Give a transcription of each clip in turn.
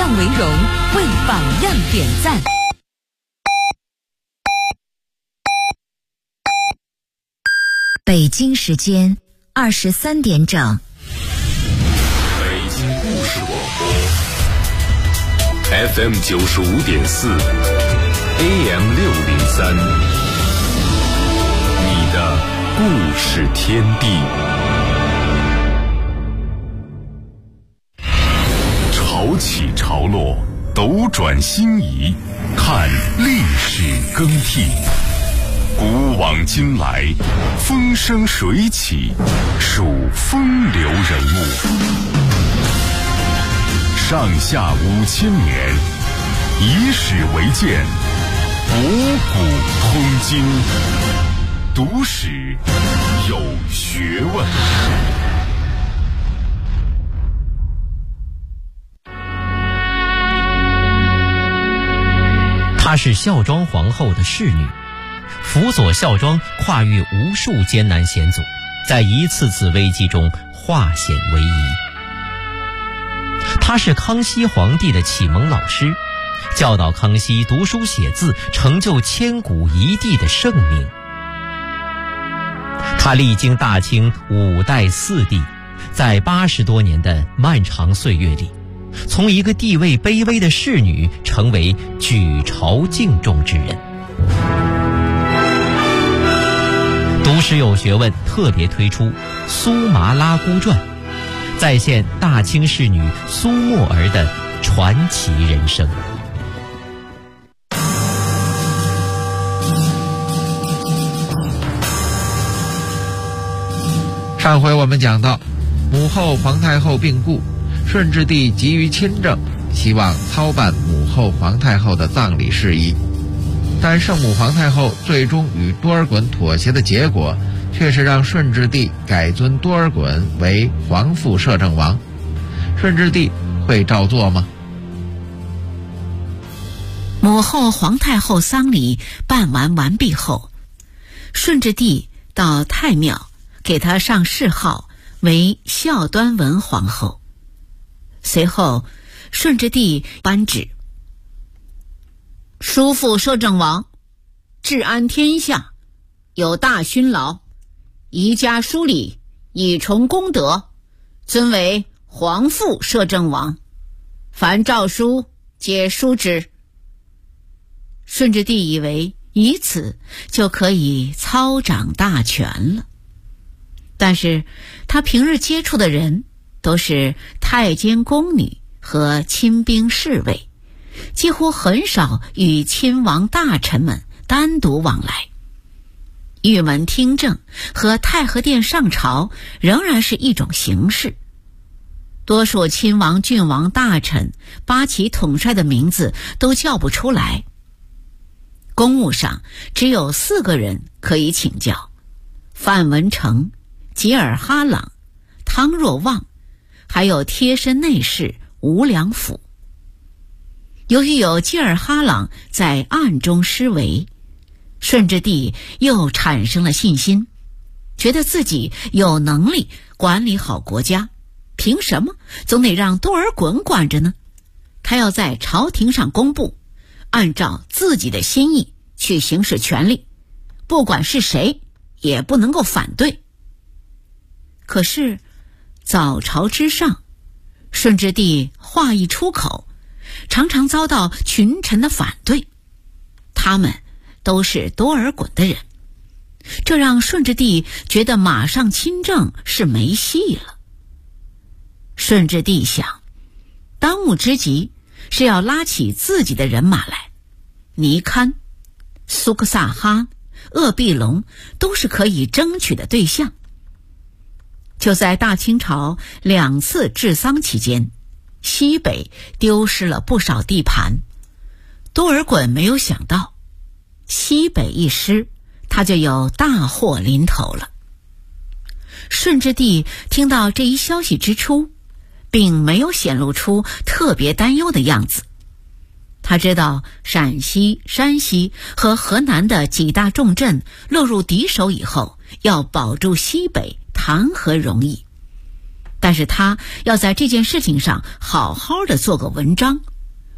样为荣，为榜样点赞。 北京时间23点整。 北京故事广播 FM 95.4 AM 603，你的故事天地。潮起潮落，斗转星移，看历史更替。古往今来，风生水起，数风流人物。上下5000年，以史为鉴，博古通今，读史有学问。 她是孝庄皇后的侍女，辅佐孝庄跨越无数艰难险阻，在一次次危机中化险为夷。她是康熙皇帝的启蒙老师，教导康熙读书写字，成就千古一帝的盛名。她历经大清5代4帝，在80多年的漫长岁月里，从一个地位卑微的侍女成为举朝敬重之人。读史有学问特别推出《苏麻拉姑传》，再现大清侍女苏沫儿的传奇人生。 上回我们讲到，母后皇太后病故，顺治帝急于亲政，希望操办母后皇太后的葬礼事宜。但圣母皇太后最终与多尔衮妥协的结果，却是让顺治帝改尊多尔衮为皇父摄政王。顺治帝会照做吗？ 母后皇太后丧礼办完毕后，顺治帝到太庙给她上谥号为孝端文皇后。随后顺治帝颁旨：叔父摄政王治安天下，有大勋劳，宜家疏礼，以崇功德，尊为皇父摄政王，凡诏书皆书之。顺治帝以为以此就可以操掌大权了，但是他平日接触的人都是太监宫女和亲兵侍卫，几乎很少与亲王大臣们单独往来。御门听政和太和殿上朝仍然是一种形式，多数亲王、郡王、大臣、八旗统帅的名字都叫不出来。公务上只有4个人可以请教：范文成、吉尔哈朗、汤若望，还有贴身内侍吴良辅。由于有吉尔哈朗在暗中施为，顺治帝又产生了信心，觉得自己有能力管理好国家，凭什么总得让多尔衮管着呢？他要在朝廷上公布，按照自己的心意去行使权力，不管是谁也不能够反对。可是早朝之上，顺治帝话一出口，常常遭到群臣的反对，他们都是多尔衮的人，这让顺治帝觉得马上亲政是没戏了。顺治帝想，当务之急是要拉起自己的人马来，尼堪、苏克萨哈、鄂必隆都是可以争取的对象。就在大清朝2次治丧期间，西北丢失了不少地盘。多尔衮没有想到，西北一失，他就有大祸临头了。顺治帝听到这一消息之初，并没有显露出特别担忧的样子。他知道陕西、山西和河南的几大重镇落入敌手以后，要保住西北谈何容易，但是他要在这件事情上好好的做个文章，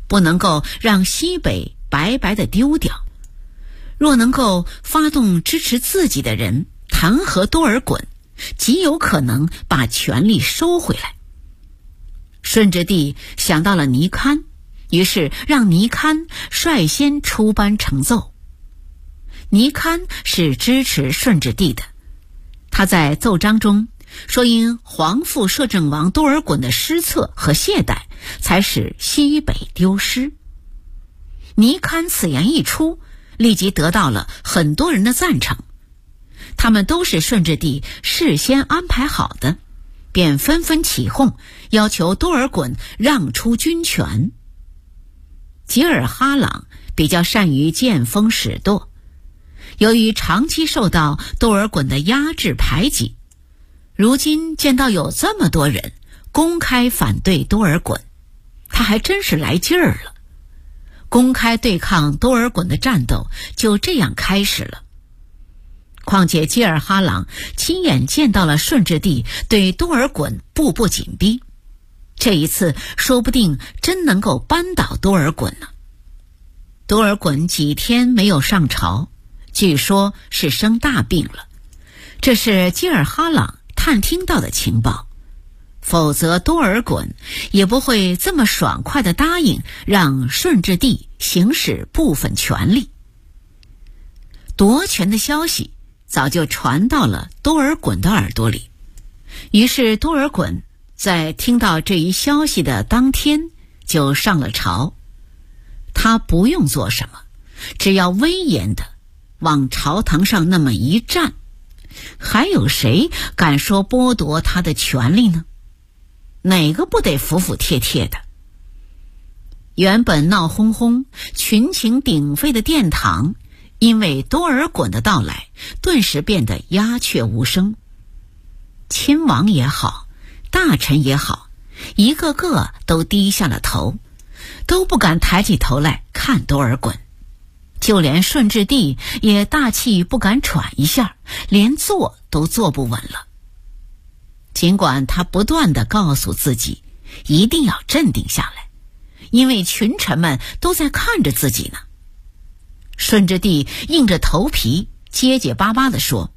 不能够让西北白白的丢掉。若能够发动支持自己的人弹劾多尔衮，极有可能把权力收回来。顺治帝想到了尼堪，于是让尼堪率先出班呈奏。尼堪是支持顺治帝的，他在奏章中说，因皇父摄政王多尔衮的失策和懈怠，才使西北丢失。尼堪此言一出，立即得到了很多人的赞成，他们都是顺治帝事先安排好的，便纷纷起哄，要求多尔衮让出军权。吉尔哈朗比较善于见风使舵，由于长期受到多尔衮的压制排挤，如今见到有这么多人公开反对多尔衮，他还真是来劲儿了。公开对抗多尔衮的战斗就这样开始了。况且吉尔哈朗亲眼见到了顺治帝对多尔衮步步紧逼，这一次说不定真能够扳倒多尔衮呢。多尔衮几天没有上朝，据说是生大病了，这是吉尔哈朗探听到的情报，否则多尔衮也不会这么爽快地答应让顺治帝行使部分权力。夺权的消息早就传到了多尔衮的耳朵里，于是多尔衮在听到这一消息的当天就上了朝。他不用做什么，只要威严地往朝堂上那么一站，还有谁敢说剥夺他的权利呢？哪个不得服服帖帖的？原本闹哄哄、群情鼎沸的殿堂，因为多尔衮的到来，顿时变得鸦雀无声。亲王也好，大臣也好，一个个都低下了头，都不敢抬起头来看多尔衮。就连顺治帝也大气不敢喘一下，连坐都坐不稳了。尽管他不断地告诉自己一定要镇定下来，因为群臣们都在看着自己呢。顺治帝硬着头皮结结巴巴地说：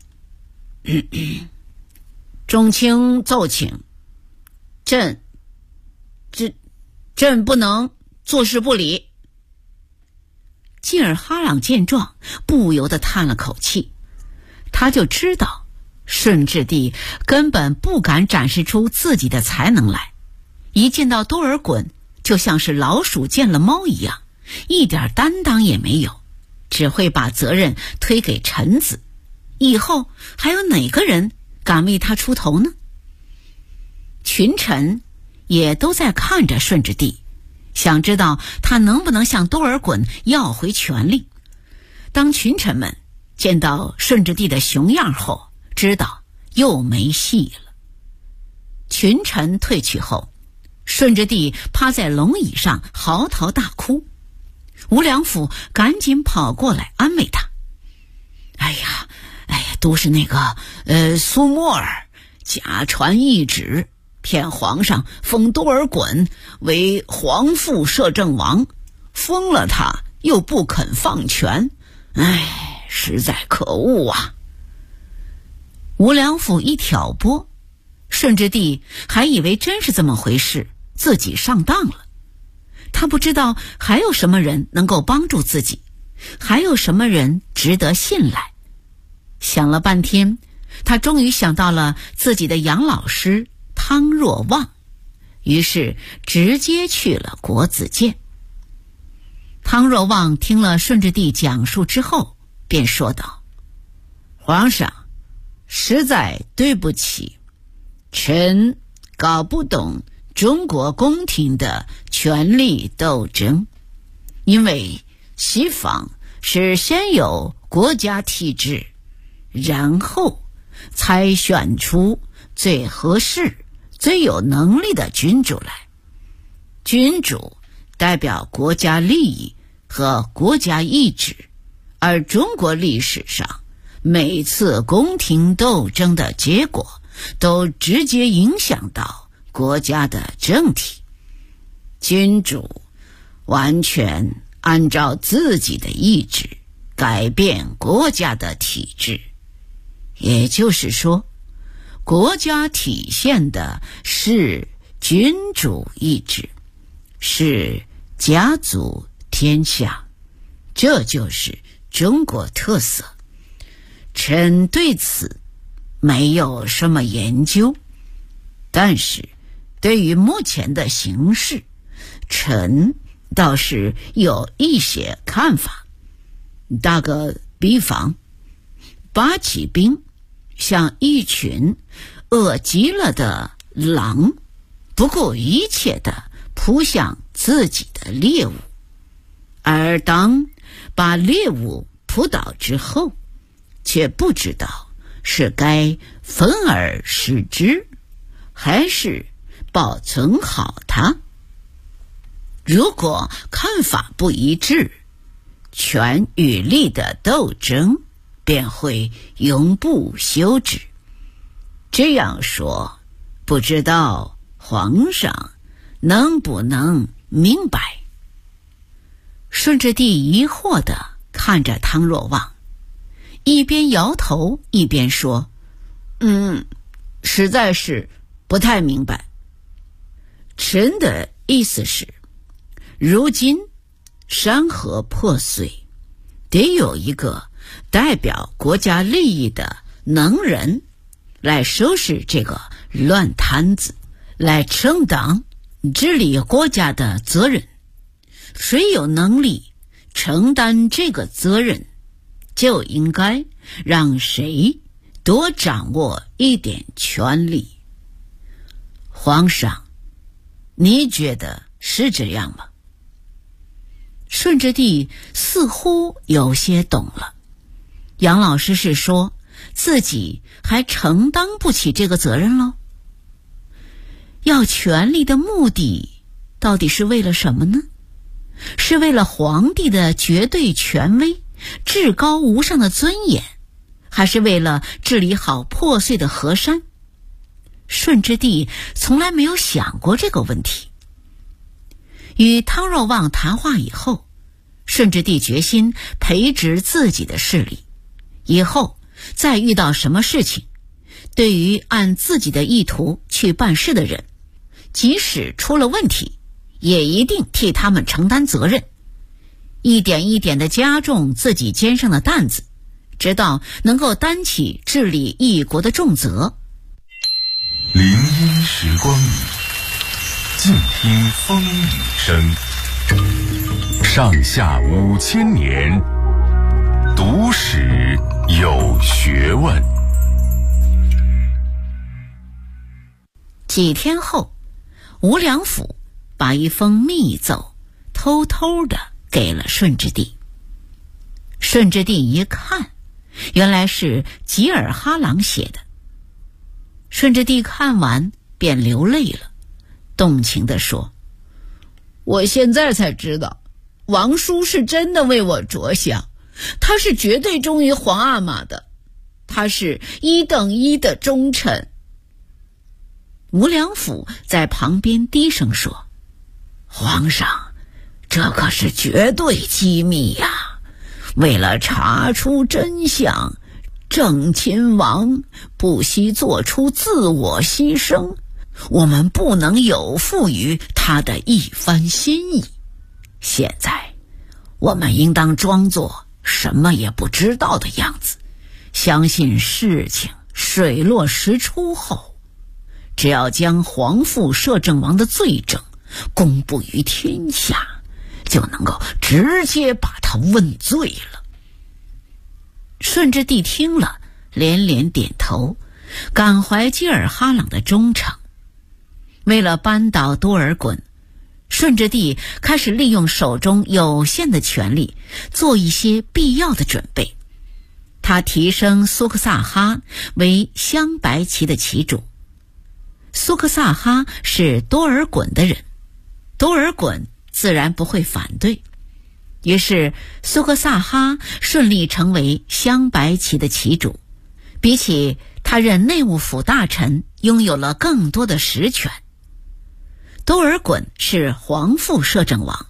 众卿奏请，朕不能坐视不理。吉尔哈朗见状，不由得叹了口气，他就知道顺治帝根本不敢展示出自己的才能来，一见到多尔衮就像是老鼠见了猫一样，一点担当也没有，只会把责任推给臣子，以后还有哪个人敢为他出头呢？群臣也都在看着顺治帝，想知道他能不能向多尔衮要回权力。当群臣们见到顺治帝的熊样后，知道又没戏了。群臣退去后，顺治帝趴在龙椅上嚎啕大哭。吴良辅赶紧跑过来安慰他：哎呀，都是那个苏沫儿假传懿旨，骗皇上封多尔衮为皇父摄政王，封了他又不肯放权，实在可恶啊。吴良辅一挑拨，顺治帝还以为真是这么回事，自己上当了。他不知道还有什么人能够帮助自己，还有什么人值得信赖。想了半天，他终于想到了自己的养老师汤若望，于是直接去了国子监。汤若望听了顺治帝讲述之后，便说道：皇上，实在对不起，臣搞不懂中国宫廷的权力斗争，因为西方是先有国家体制，然后才选出最合适、最有能力的君主来。君主代表国家利益和国家意志，而中国历史上每次宫廷斗争的结果都直接影响到国家的政体。君主完全按照自己的意志改变国家的体制。也就是说，国家体现的是君主意志，是家族天下，这就是中国特色。臣对此没有什么研究，但是对于目前的形势，臣倒是有一些看法。打个比方，八旗兵像一群饿极了的狼，不顾一切地扑向自己的猎物，而当把猎物扑倒之后，却不知道是该分而食之，还是保存好它。如果看法不一致，权与力的斗争便会永不休止。这样说，不知道皇上能不能明白？顺治帝疑惑地看着汤若望，一边摇头一边说：实在是不太明白。臣的意思是，如今山河破碎，得有一个代表国家利益的能人来收拾这个乱摊子，来承担治理国家的责任。谁有能力承担这个责任，就应该让谁多掌握一点权力。皇上，你觉得是这样吗？顺治帝似乎有些懂了。杨老师是说自己还承担不起这个责任喽？要权力的目的到底是为了什么呢？是为了皇帝的绝对权威、至高无上的尊严，还是为了治理好破碎的河山？顺治帝从来没有想过这个问题。与汤若望谈话以后，顺治帝决心培植自己的势力，以后再遇到什么事情，对于按自己的意图去办事的人，即使出了问题，也一定替他们承担责任，一点一点地加重自己肩上的担子，直到能够担起治理一国的重责。 林荫时光里，静听风雨声。上下5000年，读史有学问。 几天后，吴良辅把一封密奏偷偷地给了顺治帝。顺治帝一看，原来是吉尔哈朗写的。顺治帝看完便流泪了，动情地说：我现在才知道，王叔是真的为我着想，他是绝对忠于皇阿玛的，他是1等1的忠臣。吴良辅在旁边低声说：皇上，这可是绝对机密呀！为了查出真相，郑亲王不惜做出自我牺牲，我们不能有负于他的一番心意。现在我们应当装作什么也不知道的样子，相信事情水落石出后，只要将皇父摄政王的罪证公布于天下，就能够直接把他问罪了。顺治帝听了连连点头，感怀吉尔哈朗的忠诚。为了扳倒多尔衮，顺治帝开始利用手中有限的权力，做一些必要的准备。他提升苏克萨哈为镶白旗的旗主。苏克萨哈是多尔衮的人，多尔衮自然不会反对，于是苏克萨哈顺利成为镶白旗的旗主，比起他任内务府大臣拥有了更多的实权。多尔衮是皇父摄政王，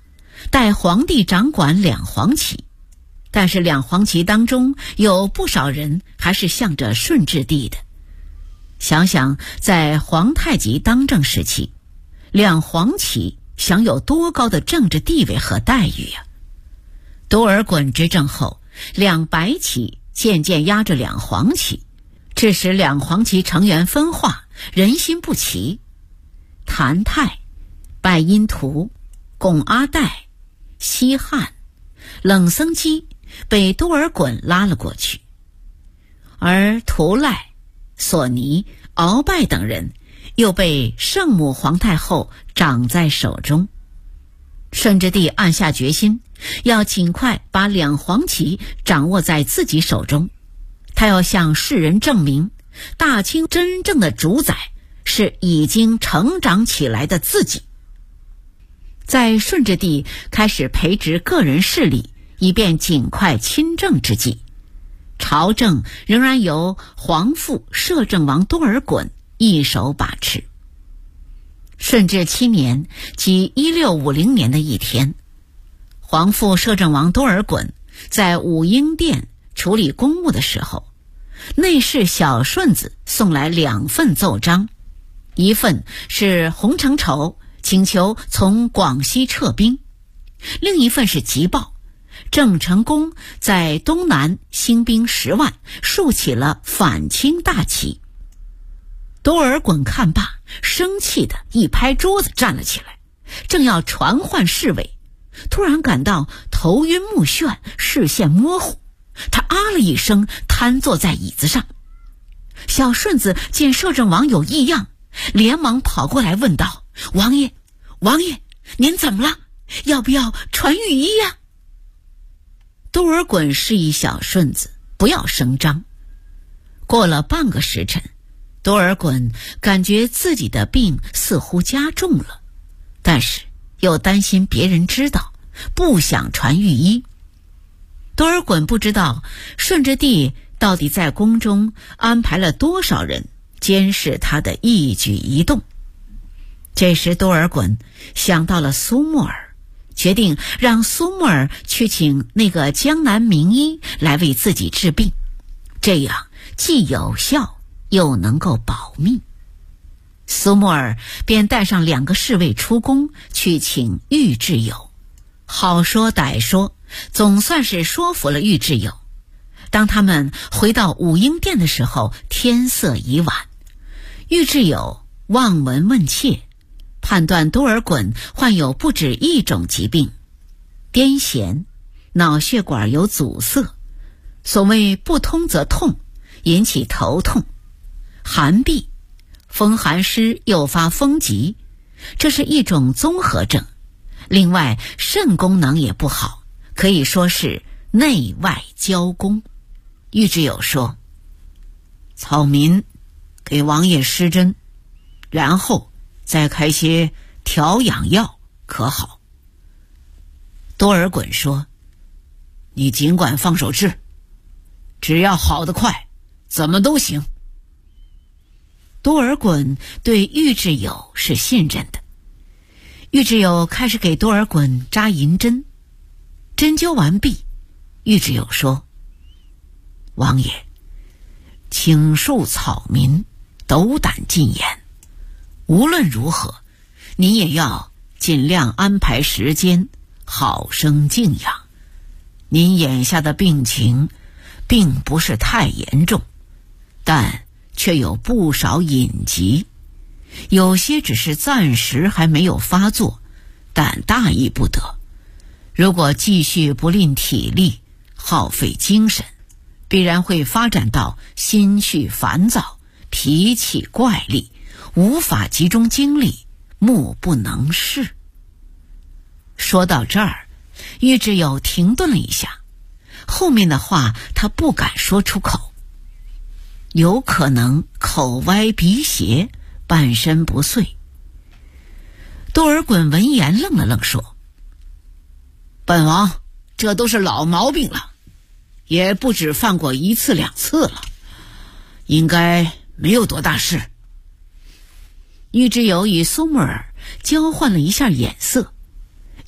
代皇帝掌管两黄旗，但是两黄旗当中有不少人还是向着顺治帝的。想想在皇太极当政时期，两黄旗享有多高的政治地位和待遇啊！多尔衮执政后，两白旗渐渐压着两黄旗，致使两黄旗成员分化，人心不齐。谭泰、拜因图、巩阿岱、西汉、冷僧基被多尔衮拉了过去，而图赖、索尼、鳌拜等人又被圣母皇太后掌在手中。顺治帝暗下决心，要尽快把两黄旗掌握在自己手中。他要向世人证明，大清真正的主宰是已经成长起来的自己。在顺治帝开始培植个人势力，以便尽快亲政之际，朝政仍然由皇父摄政王多尔衮一手把持。顺治7年，即1650年的一天，皇父摄政王多尔衮在武英殿处理公务的时候，内侍小顺子送来2份奏章，一份是洪承畴请求从广西撤兵，另一份是急报，郑成功在东南兴兵10万，竖起了反清大旗。多尔衮看罢，生气地一拍桌子站了起来，正要传唤侍卫，突然感到头晕目眩，视线模糊，他啊了一声，瘫坐在椅子上。小顺子见摄政王有异样，连忙跑过来问道：王爷，您怎么了？要不要传御医呀？多尔衮示意小顺子不要声张。过了半个时辰，多尔衮感觉自己的病似乎加重了，但是又担心别人知道，不想传御医。多尔衮不知道顺治帝到底在宫中安排了多少人监视他的一举一动。这时多尔衮想到了苏木尔，决定让苏木尔去请那个江南名医来为自己治病，这样既有效又能够保命。苏木尔便带上2个侍卫出宫去请玉质友，好说歹说，总算是说服了玉质友。当他们回到武英殿的时候，天色已晚。玉质友望闻问切，判断多尔衮患有不止一种疾病：癫痫、脑血管有阻塞，所谓不通则痛，引起头痛；寒痹，风寒湿诱发风疾，这是一种综合症。另外肾功能也不好，可以说是内外交攻。玉质友说：草民给王爷施针，然后再开些调养药，可好？多尔衮说：你尽管放手治，只要好得快，怎么都行。多尔衮对玉质友是信任的。玉质友开始给多尔衮扎银针，针灸完毕，玉质友说：王爷，请恕草民斗胆进言，无论如何，您也要尽量安排时间，好生静养。您眼下的病情并不是太严重，但却有不少隐疾，有些只是暂时还没有发作，但大意不得。如果继续不吝体力，耗费精神，必然会发展到心绪烦躁、脾气怪戾，无法集中精力，目不能视。说到这儿，玉质友停顿了一下，后面的话他不敢说出口，有可能口歪鼻斜，半身不遂。多尔衮闻言愣了愣，说：本王这都是老毛病了，也不止犯过1次2次了，应该没有多大事。玉质友与苏木尔交换了一下眼色，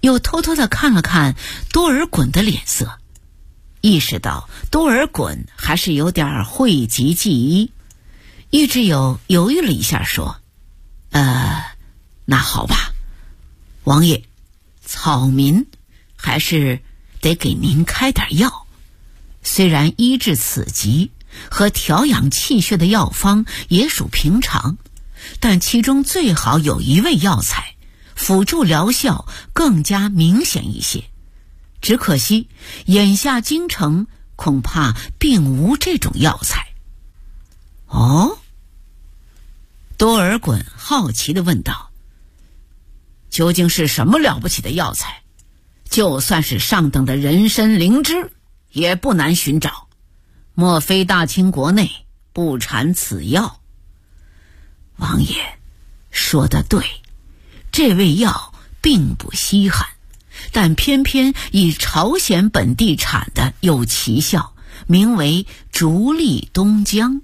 又偷偷地看了看多尔衮的脸色，意识到多尔衮还是有点讳疾忌医。玉之友犹豫了一下说：那好吧，王爷，草民还是得给您开点药。虽然医治此疾和调养气血的药方也属平常，但其中最好有一味药材，辅助疗效更加明显一些。只可惜眼下京城恐怕并无这种药材。哦？多尔衮好奇地问道：究竟是什么了不起的药材？就算是上等的人参灵芝也不难寻找，莫非大清国内不产此药？王爷说得对，这味药并不稀罕，但偏偏以朝鲜本地产的有奇效，名为竹立东江。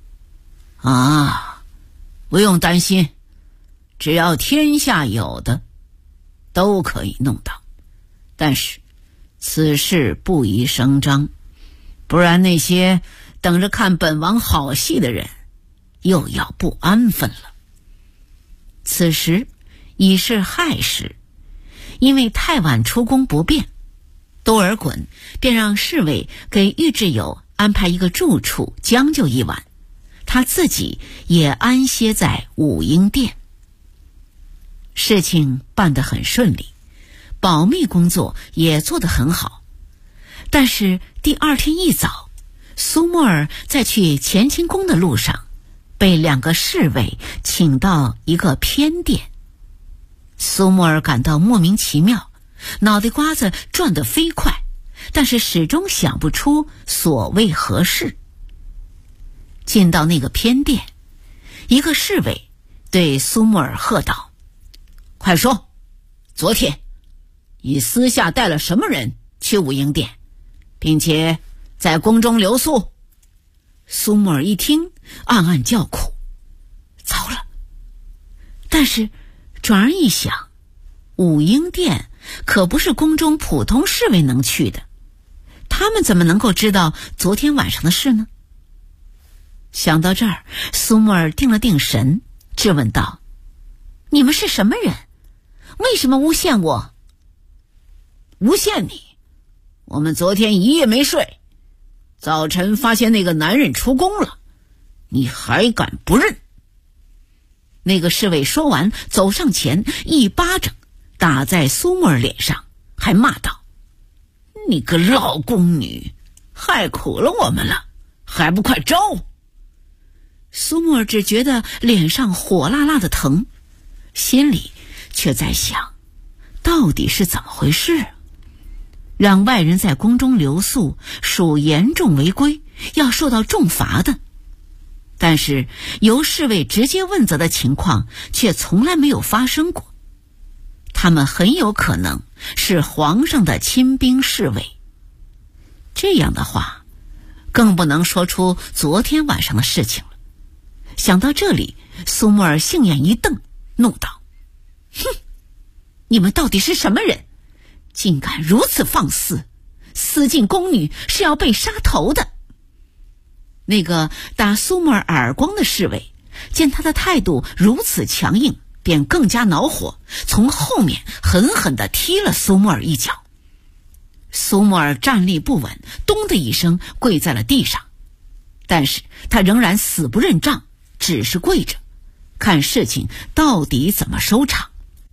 不用担心，只要天下有的都可以弄到。但是此事不宜声张，不然那些等着看本王好戏的人又要不安分了。此时已是亥时，因为太晚出宫不便，多尔衮便让侍卫给玉之友安排一个住处将就一晚，他自己也安歇在武英殿。事情办得很顺利，保密工作也做得很好。但是第二天一早，苏沫儿在去乾清宫的路上，被2个侍卫请到一个偏殿。苏沫儿感到莫名其妙，脑袋瓜子转得飞快，但是始终想不出所谓何事。进到那个偏殿，一个侍卫对苏沫儿喝道：快说，昨天你私下带了什么人去武英殿，并且在宫中留宿？苏沫儿一听，暗暗叫苦，糟了！但是转而一想，武英殿可不是宫中普通侍卫能去的，他们怎么能够知道昨天晚上的事呢？想到这儿，苏沫儿定了定神，质问道：你们是什么人？为什么诬陷我？诬陷你？我们昨天一夜没睡，早晨发现那个男人出宫了，你还敢不认？那个侍卫说完，走上前，一巴掌打在苏沫儿脸上，还骂道：你个老宫女，害苦了我们了，还不快招！苏沫儿只觉得脸上火辣辣的疼，心里却在想，到底是怎么回事？让外人在宫中留宿属严重违规，要受到重罚的。但是由侍卫直接问责的情况却从来没有发生过，他们很有可能是皇上的亲兵侍卫。这样的话，更不能说出昨天晚上的事情了。想到这里，苏沫儿杏眼一瞪，怒道：哼，你们到底是什么人？竟敢如此放肆，私进宫女是要被杀头的。那个打苏沫儿耳光的侍卫见他的态度如此强硬，便更加恼火，从后面狠狠地踢了苏沫儿一脚。苏沫儿站立不稳，咚的一声跪在了地上，但是他仍然死不认账，只是跪着，看事情到底怎么收场。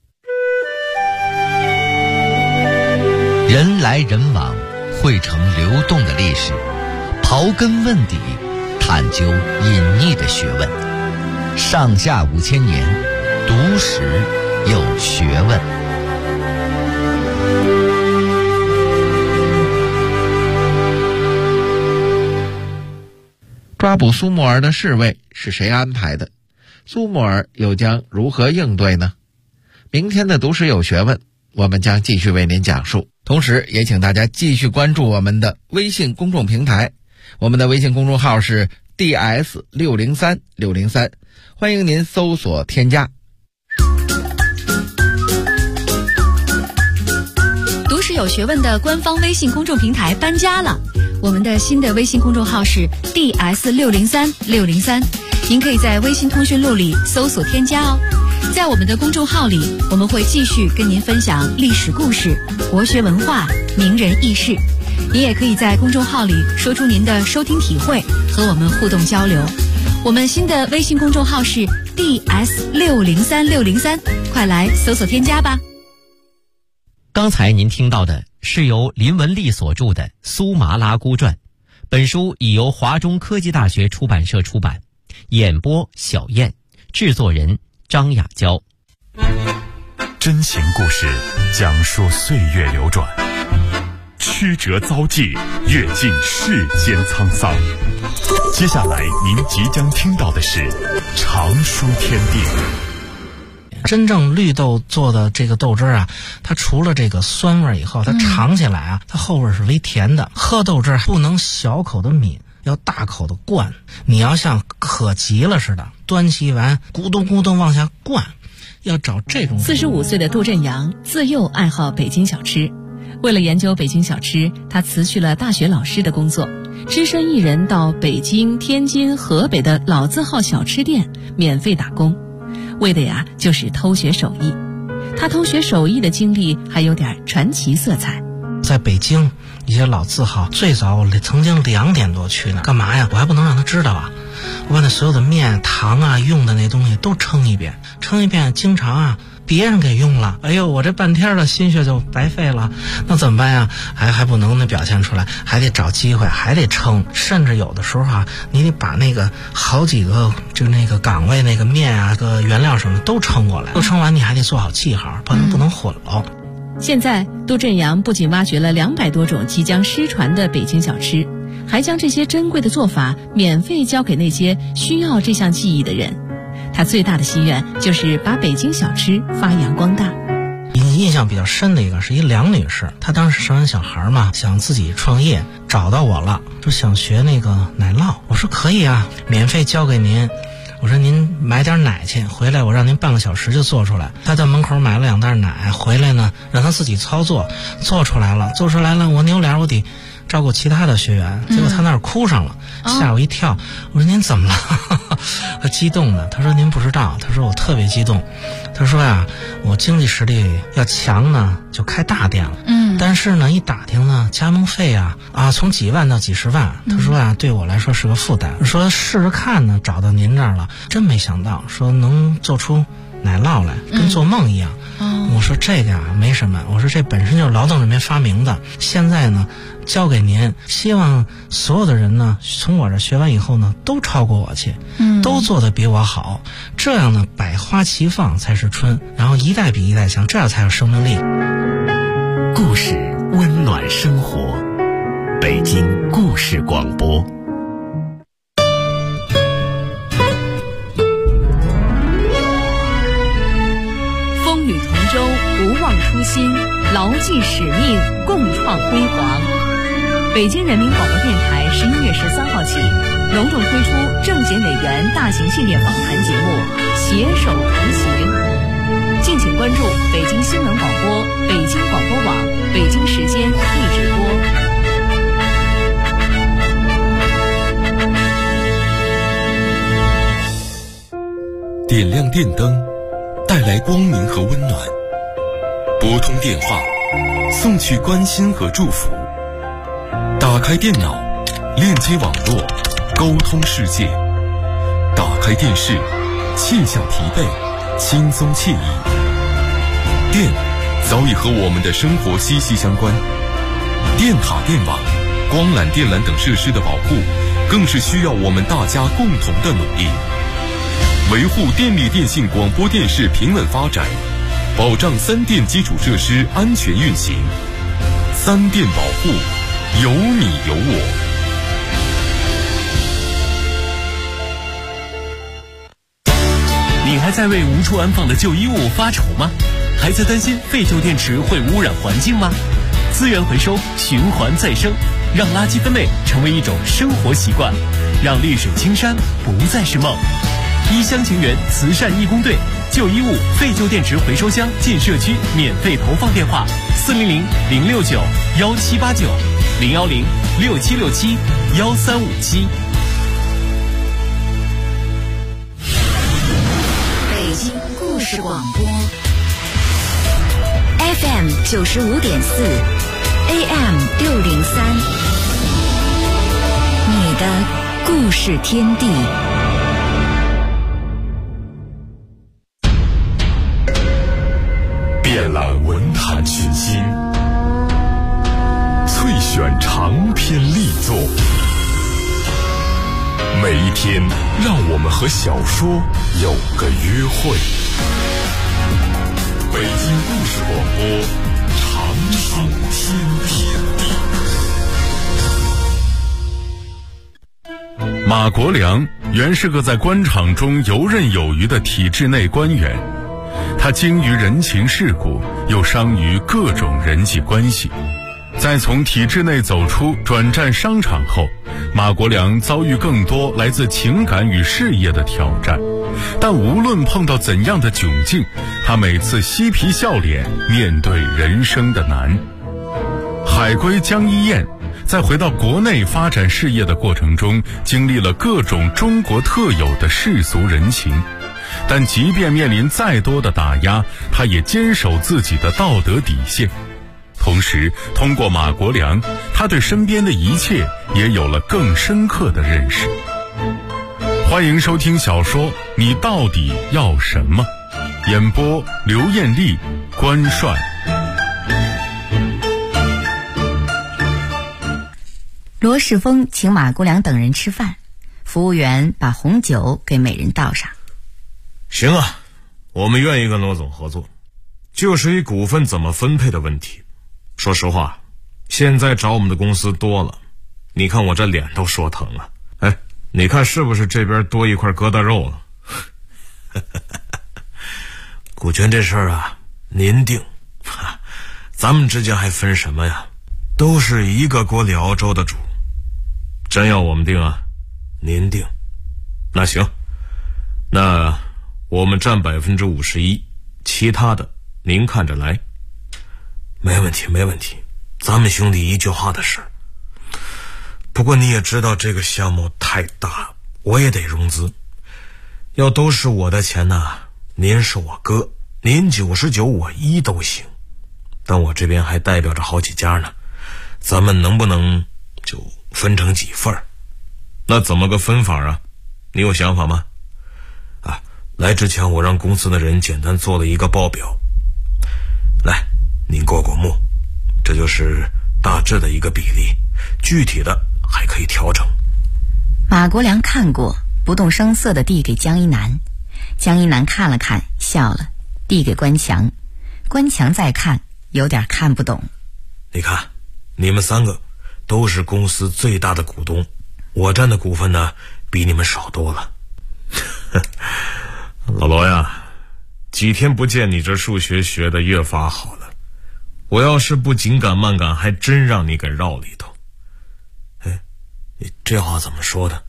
人来人往，汇成流动的历史，刨根问底，探究隐匿的学问。上下5000年，读史有学问。 抓捕苏沫儿的侍卫是谁安排的？苏沫儿又将如何应对呢？明天的读史有学问，我们将继续为您讲述。同时也请大家继续关注我们的微信公众平台，我们的微信公众号是 DS603603，欢迎您搜索添加。 有学问的官方微信公众平台搬家了，我们的新的微信公众号是 DS603603，您可以在微信通讯录里搜索添加哦。在我们的公众号里，我们会继续跟您分享历史故事、国学文化、名人轶事。您也可以在公众号里说出您的收听体会，和我们互动交流。我们新的微信公众号是 DS603603，快来搜索添加吧。 刚才您听到的是由林文丽所著的《苏麻拉姑传》，本书已由华中科技大学出版社出版，演播小燕，制作人张雅娇。 真情故事讲述岁月流转，曲折遭际，阅尽世间沧桑。接下来您即将听到的是常书天地。 真正绿豆做的这个豆汁啊，它除了这个酸味以后，它尝起来啊，它后味是微甜的。喝豆汁不能小口的抿，要大口的灌。你要像渴急了似的，端起碗咕咚咕咚往下灌，要找这种。 45岁的杜振阳自幼爱好北京小吃，为了研究北京小吃，他辞去了大学老师的工作，只身一人到北京、天津、河北的老字号小吃店免费打工，为的呀就是偷学手艺。他偷学手艺的经历还有点传奇色彩。 在北京一些老字号，最早我曾经2点多去呢，干嘛呀？我还不能让他知道啊！我把那所有的面、糖啊、用的那东西都称一遍，经常啊别人给用了，哎呦，我这半天的心血就白费了，那怎么办呀？还不能表现出来，还得找机会，还得称，甚至有的时候啊，你得把那个好几个就那个岗位那个面啊、个原料什么都称过来，都称完你还得做好记号，不能混了。 现在杜振阳不仅挖掘了200多种即将失传的北京小吃，还将这些珍贵的做法免费教给那些需要这项技艺的人。他最大的心愿就是把北京小吃发扬光大。 印象比较深的一个是一梁女士，她当时生完小孩嘛，想自己创业，找到我了，说想学那个奶酪。我说可以啊，免费教给您。我说您买点奶去，回来我让您半个小时就做出来。他在门口买了2袋奶，回来呢让他自己操作，做出来了，我扭脸我得照顾其他的学员，结果他那儿哭上了，吓我一跳。我说您怎么了？他激动的，他说您不知道，他说我特别激动。他说呀，我经济实力要强呢，就开大店了。但是呢，一打听呢，加盟费啊从几万到几十万。他说呀，对我来说是个负担。说试试看呢，找到您这儿了，真没想到，说能做出奶酪来，跟做梦一样。我说这个呀没什么，我说这本身就是劳动人民发明的，现在呢交给您，希望所有的人呢从我这学完以后呢都超过我去，都做得比我好，这样呢百花齐放才是春，然后一代比一代强，这样才有生命力。 故事温暖生活，北京故事广播。 风雨同舟，不忘初心，牢记使命，共创辉煌。北京人民广播电台11月13号起隆重推出政协委员大型系列访谈节目《携手同行》，敬请关注北京新闻广播、北京广播网、北京时间一直播。 点亮电灯，带来光明和温暖；拨通电话，送去关心和祝福；打开电脑，链接网络，沟通世界；打开电视，卸下疲惫，轻松惬意。电早已和我们的生活息息相关，电塔、电网、光缆、电缆等设施的保护，更是需要我们大家共同的努力。维护电力电信广播电视平稳发展，保障3电基础设施安全运行。3电保护，有你有我。 你还在为无处安放的旧衣物发愁吗？还在担心废旧电池会污染环境吗？资源回收，循环再生，让垃圾分类成为一种生活习惯，让绿水青山不再是梦。一厢情愿慈善义工队就旧衣物、废旧电池回收箱进社区免费投放电话：400-069-1789，010-6767-1357。 北京故事广播 FM 95.4 AM 603，你的故事天地。 遍览文坛群星，萃选长篇力作，每一天让我们和小说有个约会。北京故事广播，长寿天地。马国良原是个在官场中游刃有余的体制内官员，他精于人情世故，又商于各种人际关系。在从体制内走出转战商场后，马国良遭遇更多来自情感与事业的挑战，但无论碰到怎样的窘境，他每次嬉皮笑脸面对人生的难。海归江一燕在回到国内发展事业的过程中，经历了各种中国特有的世俗人情，但即便面临再多的打压，他也坚守自己的道德底线。同时通过马国良，他对身边的一切也有了更深刻的认识。欢迎收听小说《你到底要什么》，演播刘艳丽、关帅。 罗世峰请马国良等人吃饭，服务员把红酒给每人倒上。 行啊，我们愿意跟罗总合作，就是一股份怎么分配的问题。说实话，现在找我们的公司多了，你看我这脸都说疼了。哎，你看是不是这边多一块疙瘩肉了？股权这事儿啊，您定，咱们之间还分什么呀？都是一个锅辽州的主，真要我们定啊，您定。那行，那我们占51%，其他的您看着来。没问题没问题，咱们兄弟一句话的事。不过你也知道这个项目太大，我也得融资，要都是我的钱呢，您是我哥，您99我1都行，但我这边还代表着好几家呢，咱们能不能就分成几份？那怎么个分法啊？你有想法吗？啊，来之前我让公司的人简单做了一个报表，来您过过目，这就是大致的一个比例，具体的还可以调整。 马国良看过，不动声色地递给江一南，江一南看了看，笑了，递给关强，关强再看，有点看不懂。 你看，你们3个都是公司最大的股东，我占的股份呢，比你们少多了。老罗呀，几天不见，你这数学学得越发好了。我要是不紧赶慢赶，还真让你给绕里头。哎，你这话怎么说的？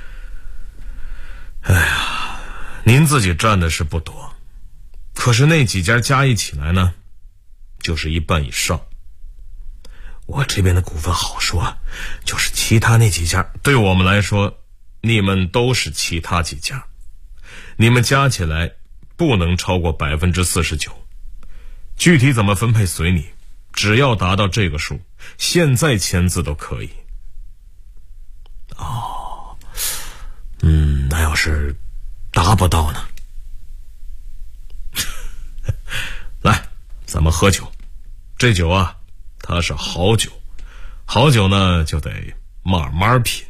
哎呀，您自己占的是不多，可是那几家加一起来呢，就是一半以上。我这边的股份好说，就是其他那几家，对我们来说，你们都是其他几家，你们加起来不能超过49%。具体怎么分配随你，只要达到这个数，现在签字都可以。哦，那要是达不到呢？来，咱们喝酒，这酒啊，它是好酒，好酒呢就得慢慢品。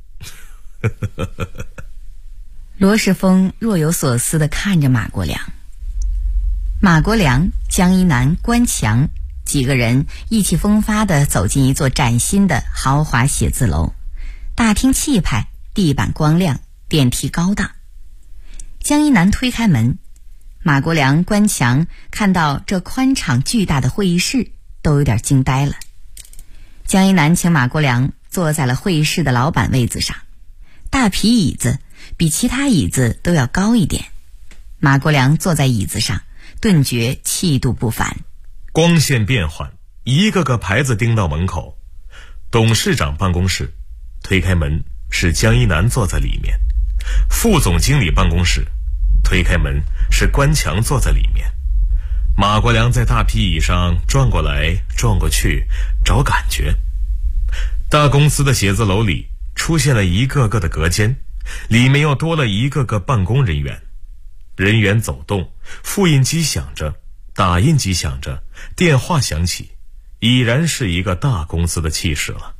罗世峰若有所思地看着马国良。马国良、江一南、关强几个人意气风发地走进一座崭新的豪华写字楼，大厅气派，地板光亮，电梯高档。江一南推开门，马国良、关强看到这宽敞巨大的会议室，都有点惊呆了。江一南请马国良坐在了会议室的老板位子上，大皮椅子比其他椅子都要高一点。 马国良坐在椅子上，顿觉气度不凡。 光线变幻，一个个牌子钉到门口。董事长办公室，推开门是江一南坐在里面。副总经理办公室，推开门是关强坐在里面。马国良在大皮椅上转过来转过去，找感觉。大公司的写字楼里出现了一个个的隔间，里面又多了一个个办公人员。人员走动，复印机响着，打印机响着，电话响起，已然是一个大公司的气势了。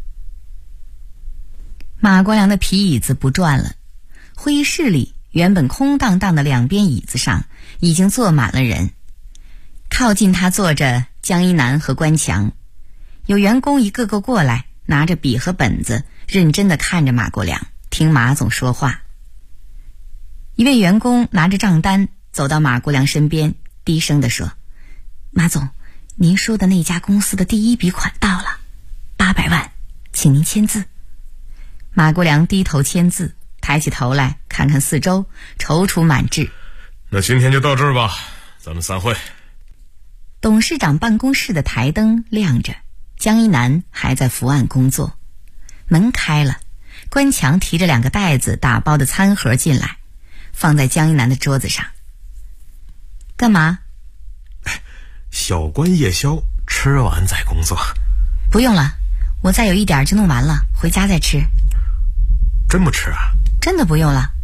马国良的皮椅子不转了，会议室里原本空荡荡的两边椅子上已经坐满了人。靠近他坐着江一南和关强，有员工一个个过来，拿着笔和本子，认真地看着马国良，听马总说话。一位员工拿着账单走到马国良身边，低声地说：“马总，您说的那家公司的第一笔款到了，800万，请您签字。”马国良低头签字，抬起头来看看四周，踌躇满志。 那今天就到这儿吧，咱们散会。 董事长办公室的台灯亮着，江一南还在伏案工作。门开了，关强提着2个袋子打包的餐盒进来，放在江一南的桌子上。干嘛？ 小关夜宵，吃完再工作。 不用了，我再有一点就弄完了，回家再吃。 真不吃啊？ 真的不用了。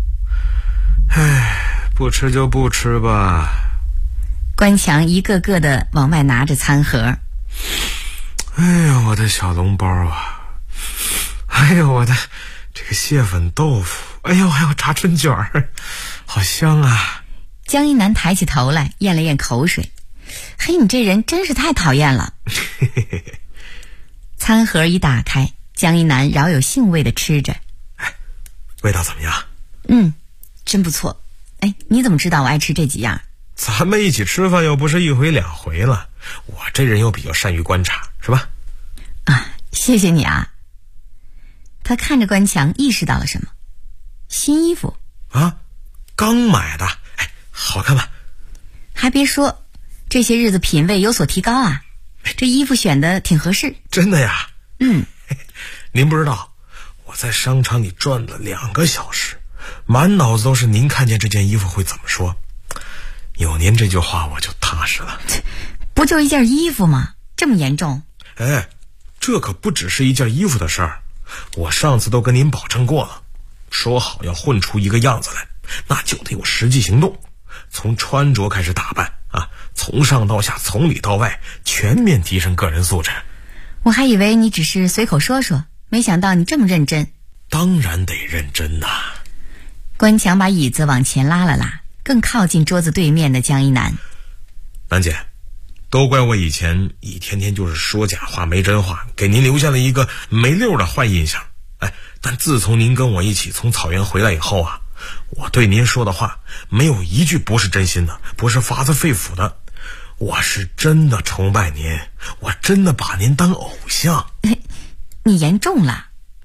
不吃就不吃吧。 关强一个个的往外拿着餐盒。 哎呀，我的小笼包啊！哎呀，我的这个蟹粉豆腐！哎呦，还有炸春卷儿，好香啊！ 江一南抬起头来，咽了咽口水。嘿，你这人真是太讨厌了。餐盒一打开，江一南饶有兴味地吃着。 味道怎么样？ 真不错。你怎么知道我爱吃这几样？ 咱们一起吃饭又不是1回2回了，我这人又比较善于观察，是吧？ 谢谢你啊。他看着关强，意识到了什么。新衣服啊，刚买的，好看吧？ 还别说，这些日子品味有所提高啊，这衣服选的挺合适。 真的呀？您不知道，我在商场里转了2个小时，满脑子都是您看见这件衣服会怎么说。有您这句话我就踏实了。 不就一件衣服吗？这么严重？ 这可不只是一件衣服的事儿，我上次都跟您保证过了，说好要混出一个样子来，那就得有实际行动，从穿着开始打扮啊，从上到下，从里到外，全面提升个人素质。 我还以为你只是随口说说，没想到你这么认真。 当然得认真呐。 关强把椅子往前拉了拉，更靠近桌子对面的江一南。 南姐，都怪我以前一天天就是说假话没真话，给您留下了一个没溜的坏印象。但自从您跟我一起从草原回来以后啊，我对您说的话没有一句不是真心的，不是发自肺腑的。我是真的崇拜您，我真的把您当偶像。 你严重了。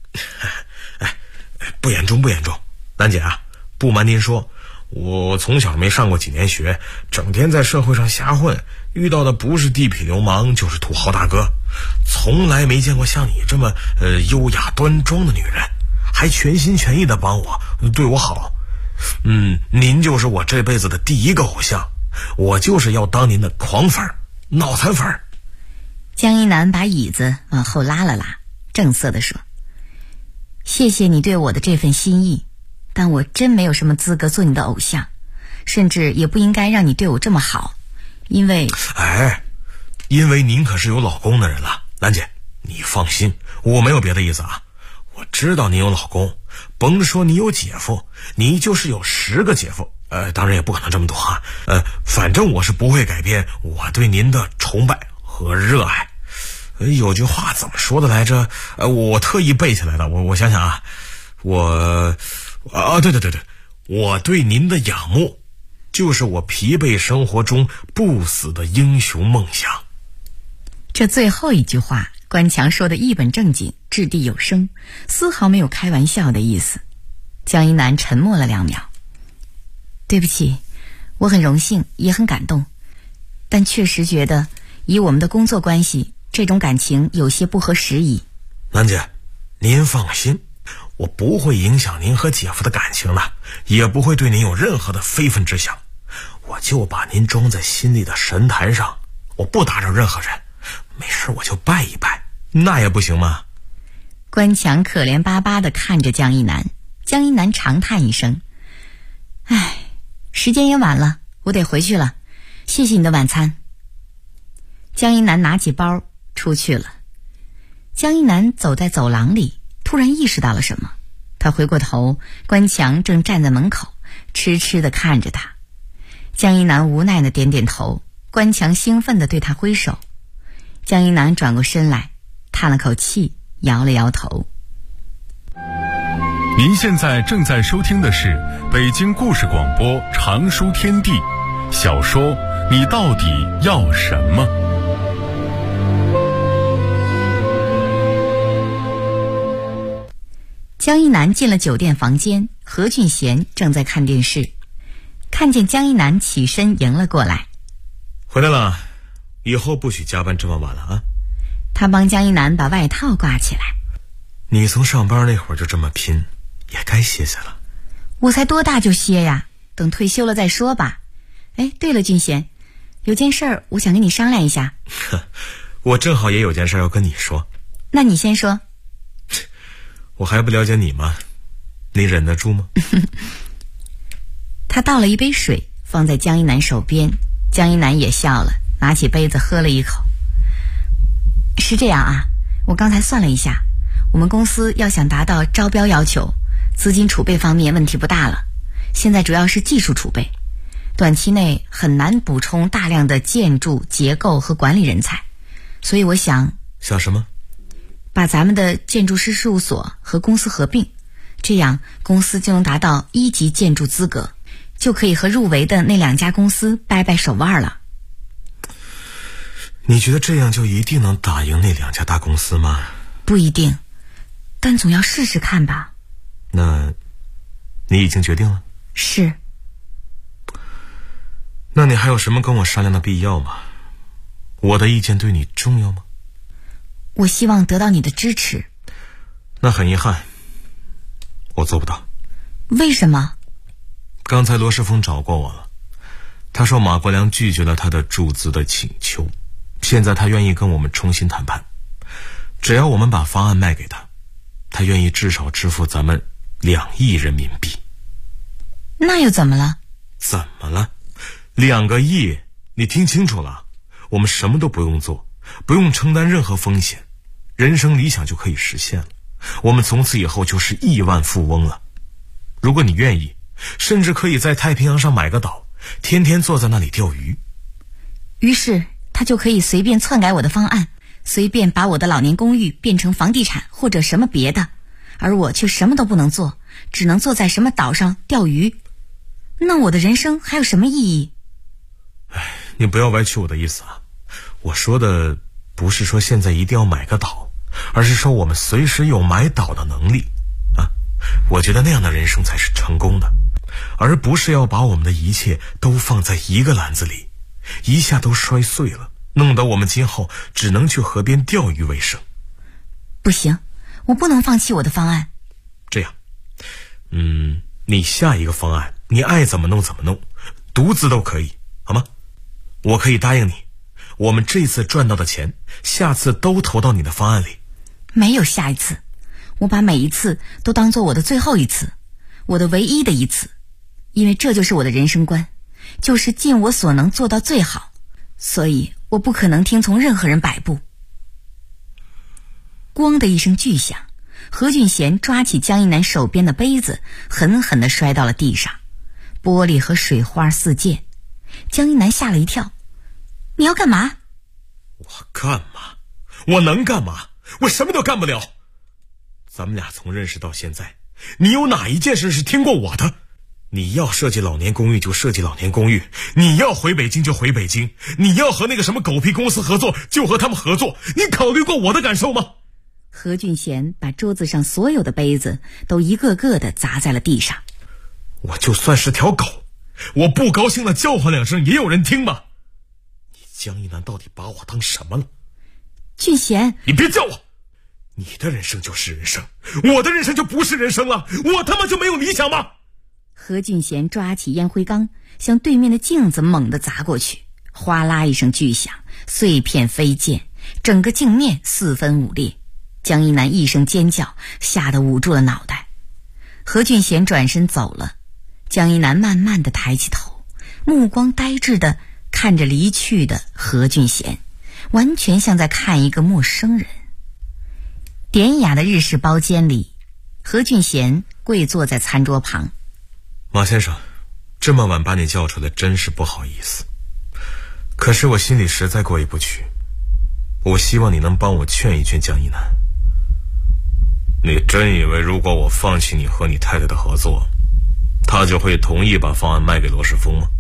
不严重不严重。南姐啊，不瞒您说，我从小没上过几年学，整天在社会上瞎混，遇到的不是地痞流氓就是土豪大哥，从来没见过像你这么优雅端庄的女人，还全心全意的帮我，对我好。您就是我这辈子的第一个偶像，我就是要当您的狂粉、脑残粉。 江一南把椅子往后拉了拉，正色地说：“谢谢你对我的这份心意，但我真没有什么资格做你的偶像，甚至也不应该让你对我这么好，因为您可是有老公的人了。兰姐，你放心，我没有别的意思啊。我知道你有老公，甭说你有姐夫，你就是有10个姐夫，当然也不可能这么多啊。反正我是不会改变我对您的崇拜和热爱。有句话怎么说的来着？我特意背起来的，我想想啊，对，我对您的仰慕，就是我疲惫生活中不死的英雄梦想。 这最后一句话，关强说的一本正经，掷地有声，丝毫没有开玩笑的意思。江一南沉默了2秒。对不起， 我很荣幸，也很感动，但确实觉得以我们的工作关系，这种感情有些不合时宜。 兰姐，您放心，我不会影响您和姐夫的感情的，也不会对您有任何的非分之想。我就把您装在心里的神坛上，我不打扰任何人，没事我就拜一拜，那也不行吗？ 关强可怜巴巴地看着江一南，江一南长叹一声：唉，时间也晚了，我得回去了，谢谢你的晚餐。江一南拿起包出去了。江一南走在走廊里，突然意识到了什么，他回过头，关强正站在门口痴痴地看着他。江一南无奈地点点头，关强兴奋地对他挥手。江一南转过身来，叹了口气，摇了摇头。 您现在正在收听的是北京故事广播长书天地小说《你到底要什么》。 江一南进了酒店房间，何俊贤正在看电视，看见江一南起身迎了过来。 回来了，以后不许加班这么晚了啊。 他帮江一南把外套挂起来。 你从上班那会儿就这么拼，也该歇歇了。 我才多大就歇呀，等退休了再说吧。哎，对了，俊贤，有件事儿我想跟你商量一下。 我正好也有件事要跟你说。 那你先说。 我还不了解你吗？你忍得住吗？ 他倒了一杯水放在江一南手边，江一南也笑了，拿起杯子喝了一口。是这样啊，我刚才算了一下，我们公司要想达到招标要求，资金储备方面问题不大了，现在主要是技术储备，短期内很难补充大量的建筑结构和管理人才，所以我想什么？ 把咱们的建筑师事务所和公司合并，这样公司就能达到1级建筑资格，就可以和入围的那2家公司掰掰手腕了。 你觉得这样就一定能打赢那2家大公司吗？ 不一定，但总要试试看吧。 那你已经决定了？ 是。 那你还有什么跟我商量的必要吗？我的意见对你重要吗？ 我希望得到你的支持。 那很遗憾，我做不到。 为什么？ 刚才罗世峰找过我了，他说马国良拒绝了他的注资的请求，现在他愿意跟我们重新谈判，只要我们把方案卖给他，他愿意至少支付咱们2亿人民币。 那又怎么了？ 怎么了？2个亿，你听清楚了，我们什么都不用做，不用承担任何风险，人生理想就可以实现了。我们从此以后就是亿万富翁了。如果你愿意，甚至可以在太平洋上买个岛，天天坐在那里钓鱼。 于是他就可以随便篡改我的方案，随便把我的老年公寓变成房地产或者什么别的，而我却什么都不能做，只能坐在什么岛上钓鱼。那我的人生还有什么意义？ 你不要歪曲我的意思啊！我说的不是说现在一定要买个岛，而是说我们随时有买岛的能力啊！我觉得那样的人生才是成功的，而不是要把我们的一切都放在一个篮子里，一下都摔碎了，弄得我们今后只能去河边钓鱼为生。 不行，我不能放弃我的方案。 这样，你下一个方案你爱怎么弄怎么弄，独资都可以，好吗？我可以答应你，我们这次赚到的钱，下次都投到你的方案里。 没有下一次，我把每一次都当做我的最后一次，我的唯一的一次，因为这就是我的人生观，就是尽我所能做到最好，所以我不可能听从任何人摆布。咣的一声巨响，何俊贤抓起江一南手边的杯子，狠狠地摔到了地上，玻璃和水花四溅。江一南吓了一跳，你要干嘛？ 我干嘛？我能干嘛？我什么都干不了。咱们俩从认识到现在，你有哪一件事是听过我的？你要设计老年公寓就设计老年公寓，你要回北京就回北京，你要和那个什么狗屁公司合作就和他们合作，你考虑过我的感受吗？ 何俊贤把桌子上所有的杯子都一个个的砸在了地上。 我就算是条狗， 我不高兴的叫唤2声也有人听吧？你江一南到底把我当什么了？ 俊贤， 你别叫我！你的人生就是人生，我的人生就不是人生了。我他妈就没有理想吗？ 何俊贤抓起烟灰缸向对面的镜子猛地砸过去，哗啦一声巨响，碎片飞溅，整个镜面4分5裂。江一南一声尖叫，吓得捂住了脑袋。何俊贤转身走了，江一南慢慢地抬起头，目光呆滞地看着离去的何俊贤，完全像在看一个陌生人。典雅的日式包间里，何俊贤跪坐在餐桌旁。 马先生，这么晚把你叫出来真是不好意思，可是我心里实在过意不去。我希望你能帮我劝一劝江一南。你真以为如果我放弃你和你太太的合作，他就会同意把方案卖给罗世峰吗？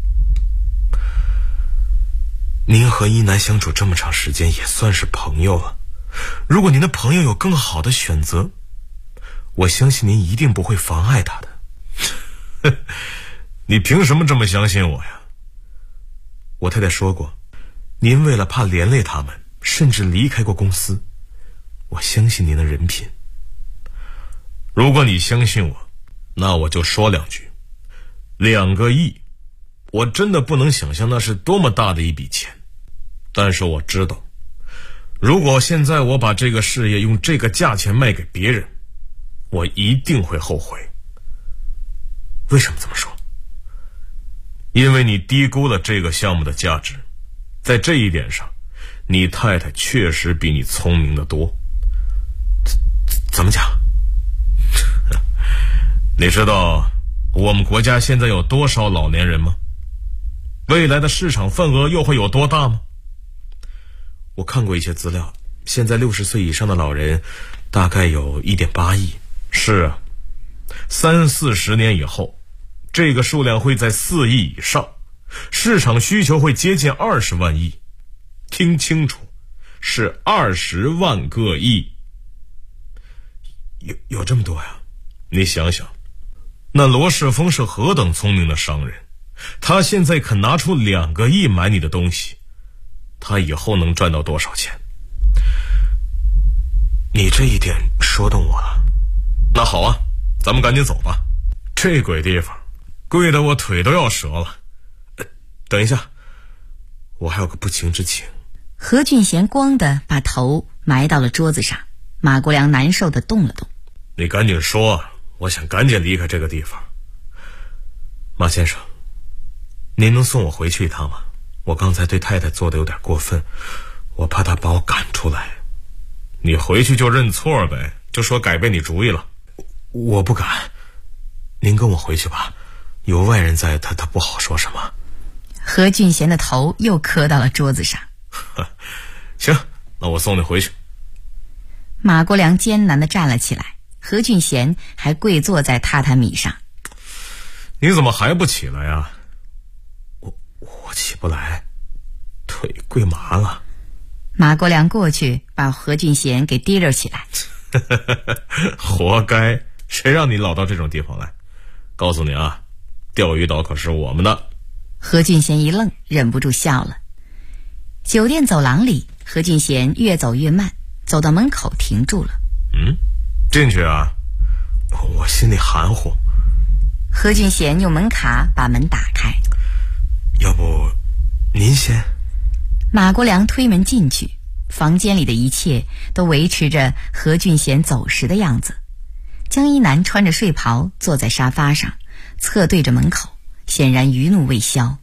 您和一南相处这么长时间，也算是朋友了。如果您的朋友有更好的选择，我相信您一定不会妨碍他的。你凭什么这么相信我呀？我太太说过，您为了怕连累他们，甚至离开过公司。我相信您的人品。如果你相信我，那我就说2句。2个亿，我真的不能想象那是多么大的一笔钱。但是我知道，如果现在我把这个事业用这个价钱卖给别人，我一定会后悔。为什么这么说？因为你低估了这个项目的价值。在这一点上，你太太确实比你聪明得多。怎么讲？你知道我们国家现在有多少老年人吗？未来的市场份额又会有多大吗？我看过一些资料，现在60岁以上的老人大概有1.8亿。是啊，30-40年以后，这个数量会在4亿以上，市场需求会接近20万亿。听清楚，是20万个亿。有这么多呀？你想想，那罗世峰是何等聪明的商人，他现在肯拿出2个亿买你的东西，他以后能赚到多少钱？你这一点说动我了。那好啊，咱们赶紧走吧。这鬼地方，贵得我腿都要折了。等一下，我还有个不情之请。 何俊贤咣地把头埋到了桌子上，马国良难受地动了动。 你赶紧说，我想赶紧离开这个地方。马先生，您能送我回去一趟吗？我刚才对太太做的有点过分，我怕她把我赶出来。你回去就认错呗，就说改变你主意了。我不敢，您跟我回去吧，有外人在，他不好说什么。 何俊贤的头又磕到了桌子上。 行，那我送你回去。 马国良艰难地站了起来，何俊贤还跪坐在榻榻米上。 你怎么还不起来呀？我起不来，腿跪麻了。 马国良过去把何俊贤给提溜起来。 活该，谁让你老到这种地方来？告诉你啊，钓鱼岛可是我们的。 何俊贤一愣，忍不住笑了。酒店走廊里，何俊贤越走越慢，走到门口停住了。 进去啊？我心里含糊。 何俊贤用门卡把门打开。 要不您先？ 马国良推门进去，房间里的一切都维持着何俊贤走时的样子。江一南穿着睡袍坐在沙发上，侧对着门口，显然余怒未消。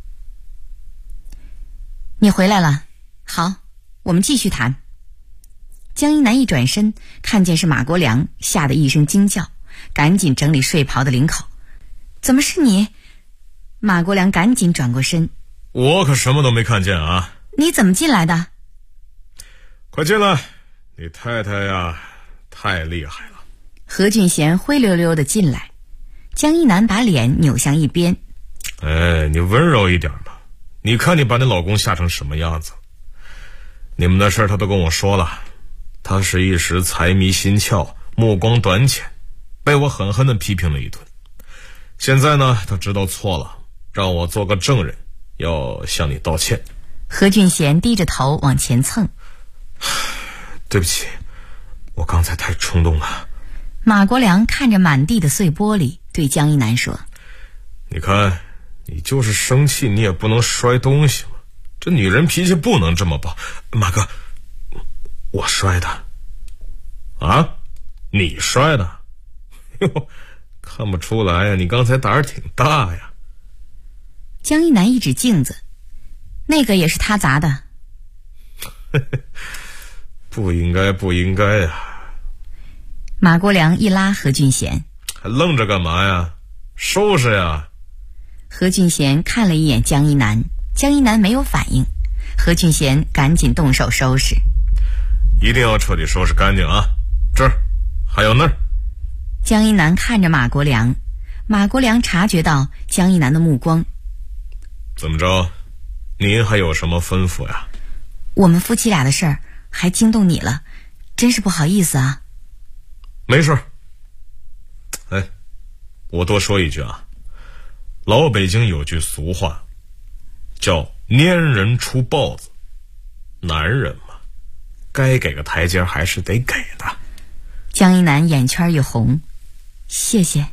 你回来了，好，我们继续谈。江一南一转身，看见是马国良，吓得一声惊叫，赶紧整理睡袍的领口。怎么是你？马国良赶紧转过身。 我可什么都没看见啊。 你怎么进来的？ 快进来，你太太呀，太厉害了。 何俊贤灰溜溜地进来，江一南把脸扭向一边。 你温柔一点吧，你看你把你老公吓成什么样子。你们的事他都跟我说了，他是一时财迷心窍，目光短浅，被我狠狠地批评了一顿。现在呢，他知道错了， 让我做个证人，要向你道歉。 何俊贤低着头往前蹭。 对不起，我刚才太冲动了。 马国良看着满地的碎玻璃，对江一南说： 你看，你就是生气你也不能摔东西嘛，这女人脾气不能这么暴。马哥，我摔的。啊？你摔的？哟，看不出来呀，你刚才胆儿挺大呀。 江一南一指镜子，那个也是他砸的。 不应该呀。 马国良一拉何俊贤， 还愣着干嘛呀？收拾呀。 何俊贤看了一眼江一南，江一南没有反应，何俊贤赶紧动手收拾。 一定要彻底收拾干净啊，这儿还有那儿。 江一南看着马国良，马国良察觉到江一南的目光。 怎么着，您还有什么吩咐呀？ 我们夫妻俩的事儿还惊动你了，真是不好意思啊。 没事。哎，我多说一句啊，老北京有句俗话叫蔫人出豹子，男人嘛，该给个台阶还是得给的。 江一南眼圈一红，谢谢。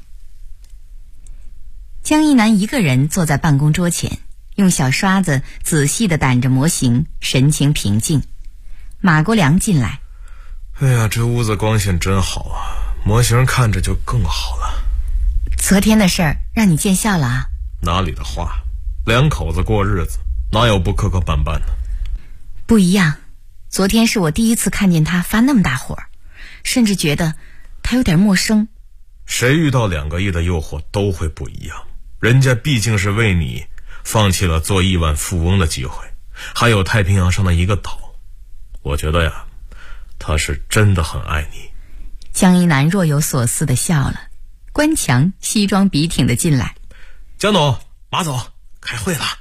江一南一个人坐在办公桌前，用小刷子仔细地掸着模型，神情平静。马国良进来， 哎呀，这屋子光线真好啊，模型看着就更好了。 昨天的事儿让你见笑了啊？ 哪里的话，两口子过日子哪有不磕磕绊绊的？ 不一样，昨天是我第一次看见他发那么大火，甚至觉得他有点陌生。 谁遇到2个亿的诱惑都会不一样，人家毕竟是为你放弃了做亿万富翁的机会，还有太平洋上的一个岛。我觉得呀，他是真的很爱你。 江一南若有所思地笑了。关强西装笔挺地进来， 江总、马总，开会了。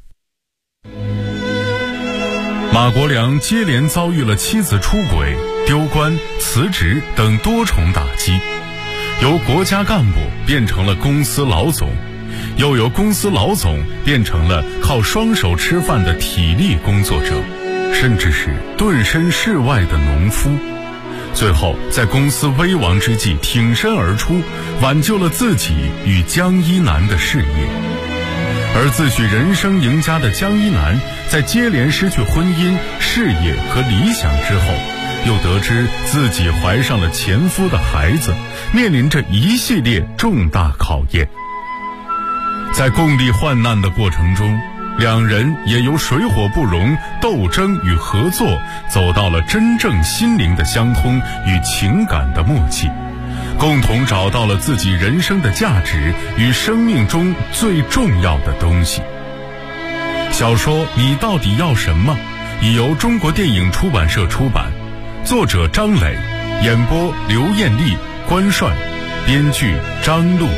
马国良接连遭遇了妻子出轨、丢官、辞职等多重打击，由国家干部变成了公司老总，又由公司老总变成了靠双手吃饭的体力工作者，甚至是顿身事外的农夫。最后在公司危亡之际挺身而出，挽救了自己与江一南的事业。而自诩人生赢家的江一南，在接连失去婚姻、事业和理想之后，又得知自己怀上了前夫的孩子，面临着一系列重大考验。在共历患难的过程中，两人也由水火不容、斗争与合作，走到了真正心灵的相通与情感的默契，共同找到了自己人生的价值与生命中最重要的东西。小说《你到底要什么》已由中国电影出版社出版，作者张磊，演播刘艳丽、关帅，编剧张璐。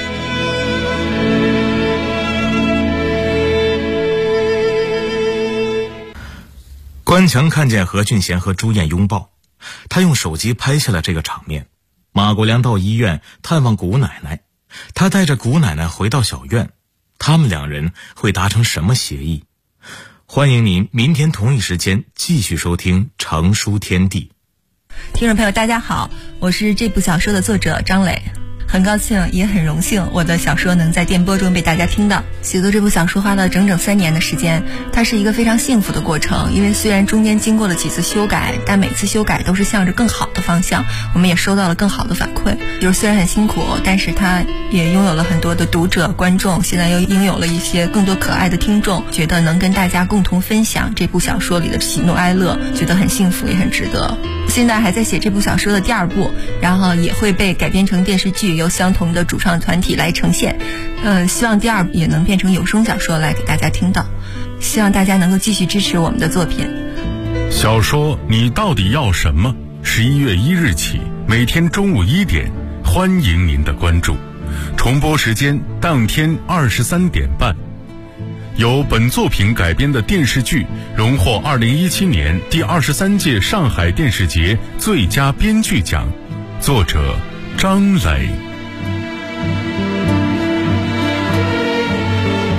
关强看见何俊贤和朱燕拥抱，他用手机拍下了这个场面。马国良到医院探望古奶奶，他带着古奶奶回到小院，他们2人会达成什么协议？欢迎您明天同一时间继续收听《成书天地》。 听众朋友大家好，我是这部小说的作者张磊，很高兴也很荣幸我的小说能在电波中被大家听到。写作这部小说花了整整3年的时间，它是一个非常幸福的过程，因为虽然中间经过了几次修改，但每次修改都是向着更好的方向，我们也收到了更好的反馈。就是虽然很辛苦，但是它也拥有了很多的读者观众，现在又拥有了一些更多可爱的听众，觉得能跟大家共同分享这部小说里的喜怒哀乐，觉得很幸福也很值得。现在还在写这部小说的第2部，然后也会被改编成电视剧，由相同的主创团体来呈现。希望第2部也能变成有声小说来给大家听到，希望大家能够继续支持我们的作品。 小说《你到底要什么》11月1日起，每天中午1点，欢迎您的关注。重播时间当天23点半。由本作品改编的电视剧荣获2017年第23届上海电视节最佳编剧奖，作者张磊。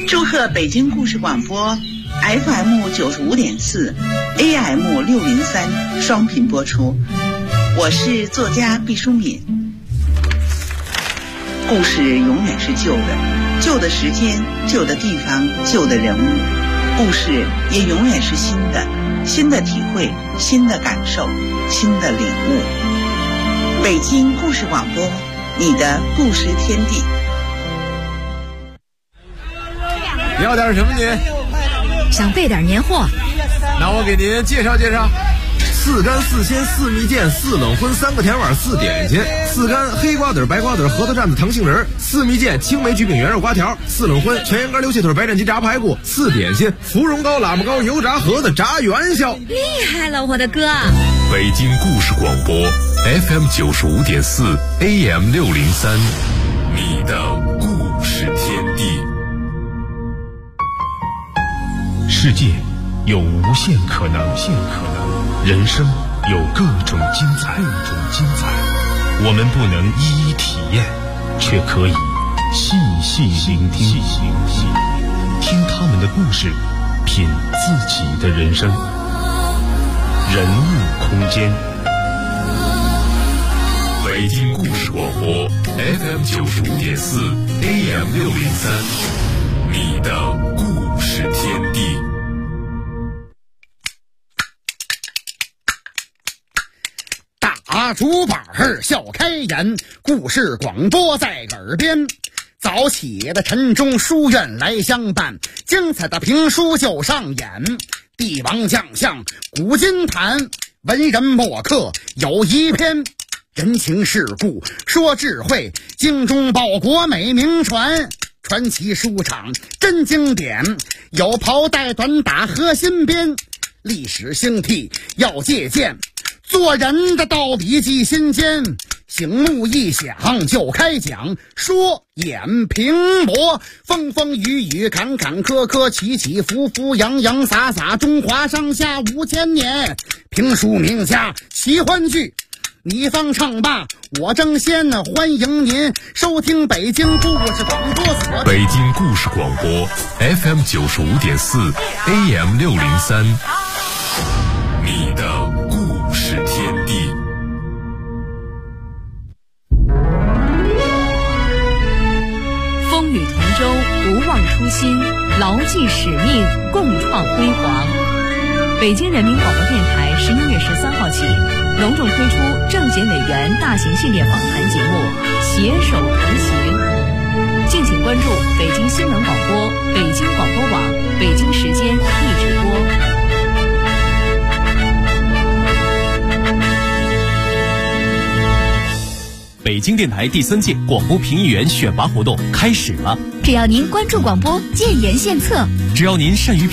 祝贺北京故事广播 FM 95.4 AM 603双频播出。我是作家毕淑敏。故事永远是旧的，旧的时间，旧的地方，旧的人物。故事也永远是新的，新的体会，新的感受，新的领悟。北京故事广播，你的故事天地。 要点什么您？ 想备点年货。 那我给您介绍介绍。4干4鲜4蜜饯4冷荤3个甜碗4点心，4干黑瓜子白瓜子核桃蘸子糖杏仁，4蜜饯青梅橘饼圆肉瓜条，4冷荤全羊肝溜蟹腿白斩鸡炸排骨，4点心芙蓉糕喇嘛糕油炸盒子炸元宵。 厉害了，我的哥！ 北京故事广播 FM 95.4 AM 603，你的故事天地。 世界有无限可能，人生有各种精彩。我们不能一一体验，却可以细细聆听，听他们的故事，品自己的人生。人物空间， 北京故事广播 FM 95.4 AM 603，你的故事天地。 打竹板笑开颜，故事广播在耳边。早起的晨钟书院来相伴，精彩的评书就上演。帝王将相古今谈，文人墨客有一篇。人情世故说智慧，精忠报国美名传。传奇书场真经典，有袍带短打和新编。历史兴替要借鉴，做人的道理记心间。醒目一响就开讲，说演评驳，风风雨雨坎坎坷坷，起起伏伏洋洋洒洒，中华上下5000年。评书名家奇欢剧，你方唱罢我争先，欢迎您收听北京故事广播所。 北京故事广播 FM 95.4 AM 603，你的故事天地。 风雨同舟，不忘初心，牢记使命，共创辉煌。北京人民广播电台11月13号起隆重推出政协委员大型系列访谈节目《携手同行》，敬请关注北京新闻广播、北京广播网、北京时间一直播。 北京电台第3届广播评议员选拔活动开始了， 只要您关注广播，建言献策， 只要您善于